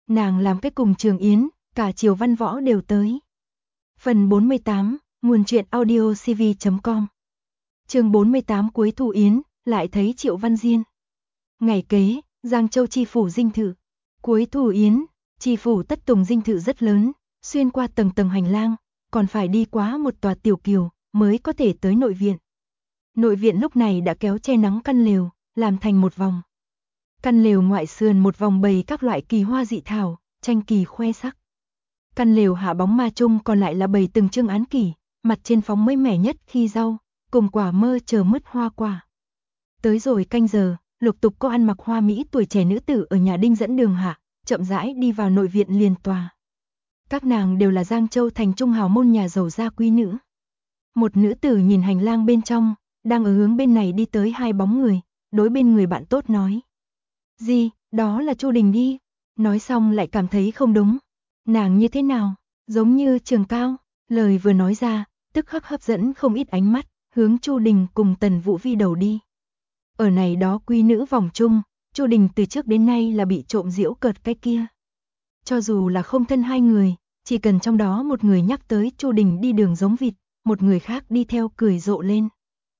Nàng làm cái cùng Trường Yến, cả Triều Văn Võ đều tới. Phần 48, nguồn truyện audiocv.com. Chương 48 cuối thu yến, lại thấy Triệu Văn Diên. Ngày kế, Giang Châu chi phủ dinh thự. Cuối thu yến, chi phủ tất tùng dinh thự rất lớn, xuyên qua tầng tầng hành lang, còn phải đi qua một tòa tiểu kiều mới có thể tới nội viện. Nội viện lúc này đã kéo che nắng căn lều, làm thành một vòng. Căn lều ngoại sườn một vòng bày các loại kỳ hoa dị thảo, tranh kỳ khoe sắc. Căn lều hạ bóng ma chung còn lại là bày từng chương án kỷ, mặt trên phóng mới mẻ nhất khi rau, cùng quả mơ chờ mứt hoa quả. Tới rồi canh giờ, lục tục có ăn mặc hoa mỹ tuổi trẻ nữ tử ở nhà đinh dẫn đường hạ, chậm rãi đi vào nội viện liền tòa. Các nàng đều là Giang Châu thành trung hào môn nhà giàu gia quý nữ. Một nữ tử nhìn hành lang bên trong, đang ở hướng bên này đi tới hai bóng người, đối bên người bạn tốt nói. Gì, đó là Chu Đình đi. Nói xong lại cảm thấy không đúng. Nàng như thế nào, giống như Trường Cao. Lời vừa nói ra, tức khắc hấp dẫn không ít ánh mắt, hướng Chu Đình cùng Tần Vũ Vi đầu đi. Ở này đó quý nữ vòng chung, Chu Đình từ trước đến nay là bị trộm giễu cợt cái kia. Cho dù là không thân hai người, chỉ cần trong đó một người nhắc tới Chu Đình đi đường giống vịt, một người khác đi theo cười rộ lên,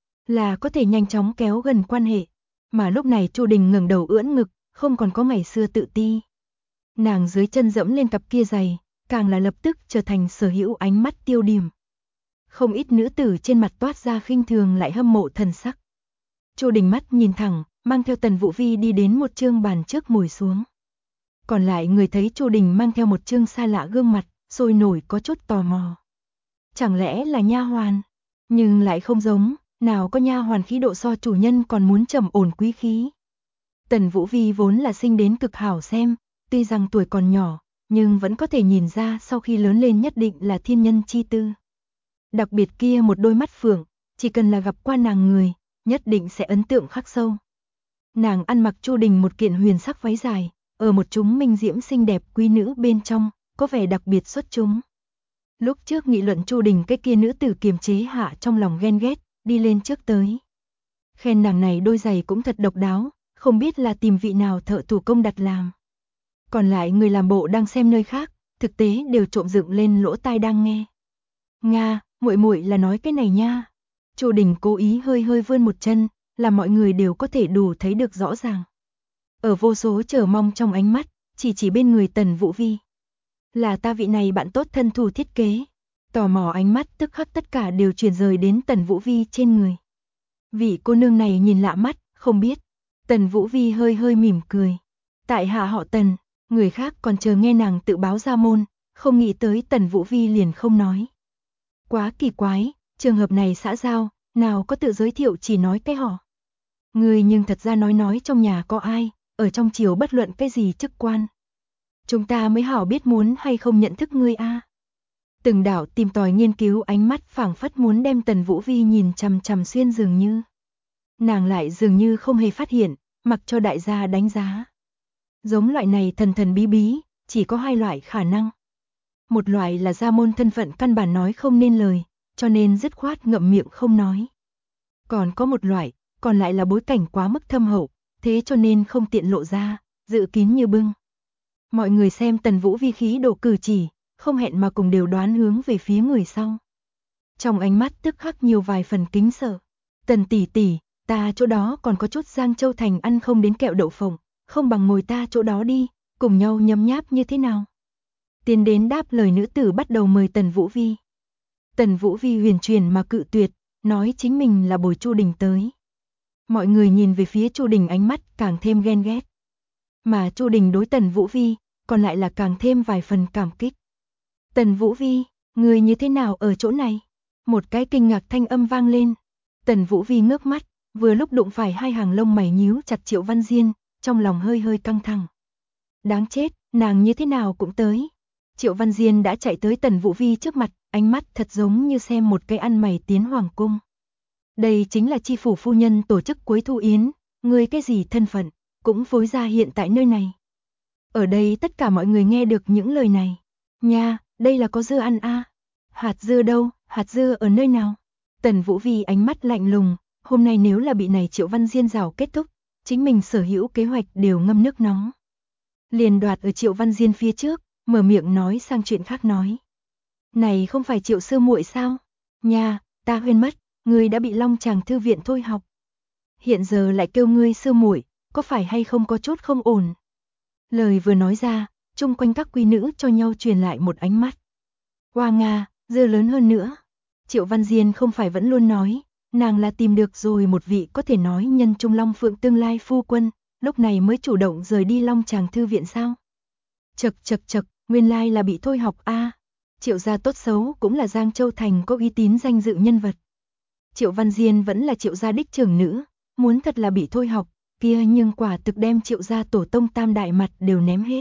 là có thể nhanh chóng kéo gần quan hệ. Mà lúc này Chu Đình ngẩng đầu ưỡn ngực, không còn có ngày xưa tự ti. Nàng dưới chân dẫm lên cặp kia giày, càng là lập tức trở thành sở hữu ánh mắt tiêu điểm. Không ít nữ tử trên mặt toát ra khinh thường lại hâm mộ thần sắc. Chu Đình mắt nhìn thẳng, mang theo Tần Vũ Vi đi đến một chương bàn trước ngồi xuống. Còn lại người thấy Chu Đình mang theo một chương xa lạ gương mặt, sôi nổi có chút tò mò. Chẳng lẽ là nha hoàn? Nhưng lại không giống, nào có nha hoàn khí độ so chủ nhân còn muốn trầm ổn quý khí. Tần Vũ Vi vốn là sinh đến cực hảo xem, tuy rằng tuổi còn nhỏ, nhưng vẫn có thể nhìn ra sau khi lớn lên nhất định là thiên nhân chi tư. Đặc biệt kia một đôi mắt phượng, chỉ cần là gặp qua nàng người, nhất định sẽ ấn tượng khắc sâu. Nàng ăn mặc Chu Đình một kiện huyền sắc váy dài, ở một chúng minh diễm xinh đẹp quý nữ bên trong, có vẻ đặc biệt xuất chúng. Lúc trước nghị luận Chu Đình cái kia nữ tử kiềm chế hạ trong lòng ghen ghét, đi lên trước tới. Khen nàng này đôi giày cũng thật độc đáo, không biết là tìm vị nào thợ thủ công đặt làm. Còn lại người làm bộ đang xem nơi khác, thực tế đều trộm dựng lên lỗ tai đang nghe. Nga, muội muội là nói cái này nha. Chu Đình cố ý hơi hơi vươn một chân, là mọi người đều có thể đủ thấy được rõ ràng. Ở vô số chờ mong trong ánh mắt, chỉ bên người Tần Vũ Vi. Là ta vị này bạn tốt thân thủ thiết kế. Tò mò ánh mắt tức khắc tất cả đều chuyển rời đến Tần Vũ Vi trên người. Vị cô nương này nhìn lạ mắt, không biết. Tần Vũ Vi hơi hơi mỉm cười. Tại hạ họ Tần, người khác còn chờ nghe nàng tự báo ra môn, không nghĩ tới Tần Vũ Vi liền không nói. Quá kỳ quái, trường hợp này xã giao, nào có tự giới thiệu chỉ nói cái họ. Người nhưng thật ra nói trong nhà có ai, ở trong triều bất luận cái gì chức quan. Chúng ta mới hảo biết muốn hay không nhận thức ngươi a. Từng đảo tìm tòi nghiên cứu ánh mắt phảng phất muốn đem Tần Vũ Vi nhìn chằm chằm xuyên dường như. Nàng lại dường như không hề phát hiện, mặc cho đại gia đánh giá. Giống loại này thần thần bí bí, chỉ có hai loại khả năng. Một loại là gia môn thân phận căn bản nói không nên lời, cho nên dứt khoát ngậm miệng không nói. Còn có một loại, còn lại là bối cảnh quá mức thâm hậu, thế cho nên không tiện lộ ra, dự kín như bưng. Mọi người xem Tần Vũ Vi khí độ cử chỉ, không hẹn mà cùng đều đoán hướng về phía người sau. Trong ánh mắt tức khắc nhiều vài phần kính sợ. Tần tỷ tỷ, ta chỗ đó còn có chút Giang Châu thành ăn không đến kẹo đậu phộng, không bằng ngồi ta chỗ đó đi, cùng nhau nhấm nháp như thế nào. Tiến đến đáp lời nữ tử bắt đầu mời Tần Vũ Vi. Tần Vũ Vi huyền truyền mà cự tuyệt, nói chính mình là bồi Chu Đình tới. Mọi người nhìn về phía Chu Đình ánh mắt càng thêm ghen ghét. Mà Chu Đình đối Tần Vũ Vi, còn lại là càng thêm vài phần cảm kích. Tần Vũ Vi, người như thế nào ở chỗ này? Một cái kinh ngạc thanh âm vang lên. Tần Vũ Vi ngước mắt, vừa lúc đụng phải hai hàng lông mày nhíu chặt Triệu Văn Diên, trong lòng hơi hơi căng thẳng. Đáng chết, nàng như thế nào cũng tới. Triệu Văn Diên đã chạy tới Tần Vũ Vi trước mặt, ánh mắt thật giống như xem một cái ăn mày tiến hoàng cung. Đây chính là chi phủ phu nhân tổ chức cuối thu yến, người cái gì thân phận, cũng phối ra hiện tại nơi này. Ở đây tất cả mọi người nghe được những lời này. Nha, đây là có dưa ăn a. Hạt dưa đâu, hạt dưa ở nơi nào? Tần Vũ Vi ánh mắt lạnh lùng, hôm nay nếu là bị này Triệu Văn Diên rào kết thúc, chính mình sở hữu kế hoạch đều ngâm nước nóng. liền đoạt ở Triệu Văn Diên phía trước, mở miệng nói sang chuyện khác nói. Này không phải Triệu sư muội sao? Nha, ta quên mất, ngươi đã bị Long Tràng thư viện thôi học. Hiện giờ lại kêu ngươi sư muội, có phải hay không có chút không ổn? Lời vừa nói ra, chung quanh các quý nữ cho nhau truyền lại một ánh mắt. Hoa Nga, dưa lớn hơn nữa. Triệu Văn Diên không phải vẫn luôn nói, nàng là tìm được rồi một vị có thể nói nhân trung Long Phượng tương lai phu quân, lúc này mới chủ động rời đi Long Tràng thư viện sao? Chậc, nguyên lai là bị thôi học a. Triệu gia tốt xấu cũng là Giang Châu thành có uy tín danh dự nhân vật. Triệu Văn Diên vẫn là Triệu gia đích trưởng nữ, muốn thật là bị thôi học, kia nhưng quả thực đem Triệu gia tổ tông tam đại mặt đều ném hết.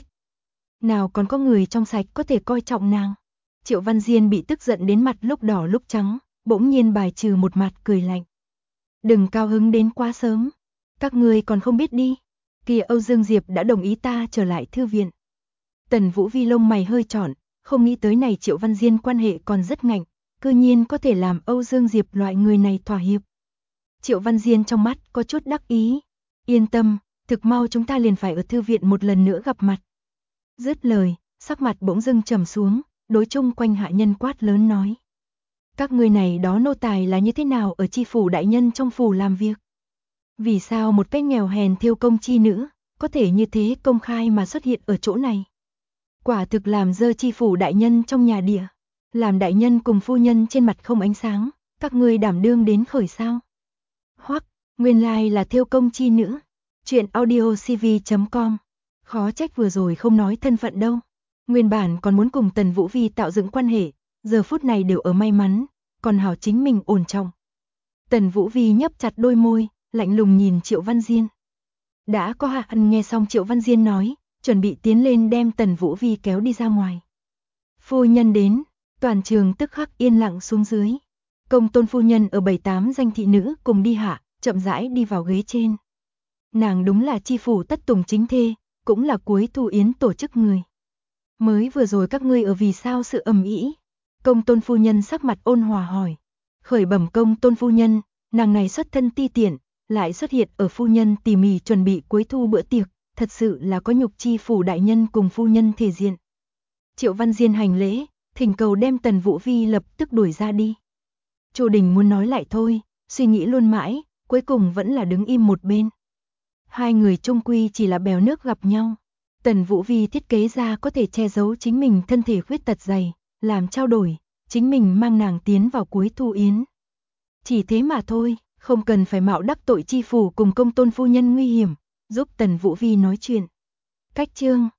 Nào còn có người trong sạch có thể coi trọng nàng. Triệu Văn Diên bị tức giận đến mặt lúc đỏ lúc trắng, bỗng nhiên bài trừ một mặt cười lạnh. Đừng cao hứng đến quá sớm, các ngươi còn không biết đi, kia Âu Dương Diệp đã đồng ý ta trở lại thư viện. Tần Vũ Vi lông mày hơi trọn, không nghĩ tới này Triệu Văn Diên quan hệ còn rất ngạnh, cư nhiên có thể làm Âu Dương Diệp loại người này thỏa hiệp. Triệu Văn Diên trong mắt có chút đắc ý, yên tâm, thực mau chúng ta liền phải ở thư viện một lần nữa gặp mặt. Dứt lời, sắc mặt bỗng dưng trầm xuống, đối chung quanh hạ nhân quát lớn nói. Các ngươi này đó nô tài là như thế nào ở chi phủ đại nhân trong phủ làm việc? Vì sao một cái nghèo hèn thiêu công chi nữ, có thể như thế công khai mà xuất hiện ở chỗ này? Quả thực làm dơ chi phủ đại nhân trong nhà địa, làm đại nhân cùng phu nhân trên mặt không ánh sáng, các ngươi đảm đương đến khởi sao? Hoắc, nguyên lai là thiêu công chi nữ. Chuyện audiocv.com. Khó trách vừa rồi không nói thân phận đâu. Nguyên bản còn muốn cùng Tần Vũ Vi tạo dựng quan hệ, giờ phút này đều ở may mắn, còn hảo chính mình ổn trọng. Tần Vũ Vi nhấp chặt đôi môi, lạnh lùng nhìn Triệu Văn Diên. Đã có hạ ăn nghe xong Triệu Văn Diên nói, chuẩn bị tiến lên đem Tần Vũ Vi kéo đi ra ngoài. Phu nhân đến, toàn trường tức khắc yên lặng xuống dưới. Công tôn phu nhân ở 7-8 danh thị nữ cùng đi hạ, chậm rãi đi vào ghế trên. Nàng đúng là chi phủ tất tùng chính thê, cũng là cuối thu yến tổ chức người. Mới vừa rồi các ngươi ở vì sao sự ầm ĩ? Công tôn phu nhân sắc mặt ôn hòa hỏi. Khởi bẩm công tôn phu nhân, nàng này xuất thân ti tiện, lại xuất hiện ở phu nhân tỉ mỉ chuẩn bị cuối thu bữa tiệc, thật sự là có nhục chi phủ đại nhân cùng phu nhân thể diện. Triệu Văn Diên hành lễ, thỉnh cầu đem Tần Vũ Vi lập tức đuổi ra đi. Chu Đình muốn nói lại thôi, suy nghĩ luôn mãi, cuối cùng vẫn là đứng im một bên. Hai người chung quy chỉ là bèo nước gặp nhau. Tần Vũ Vi thiết kế ra có thể che giấu chính mình thân thể khuyết tật dày, làm trao đổi, chính mình mang nàng tiến vào cuối thu yến. Chỉ thế mà thôi, không cần phải mạo đắc tội chi phủ cùng công tôn phu nhân nguy hiểm, giúp Tần Vũ Vi nói chuyện. Cách chương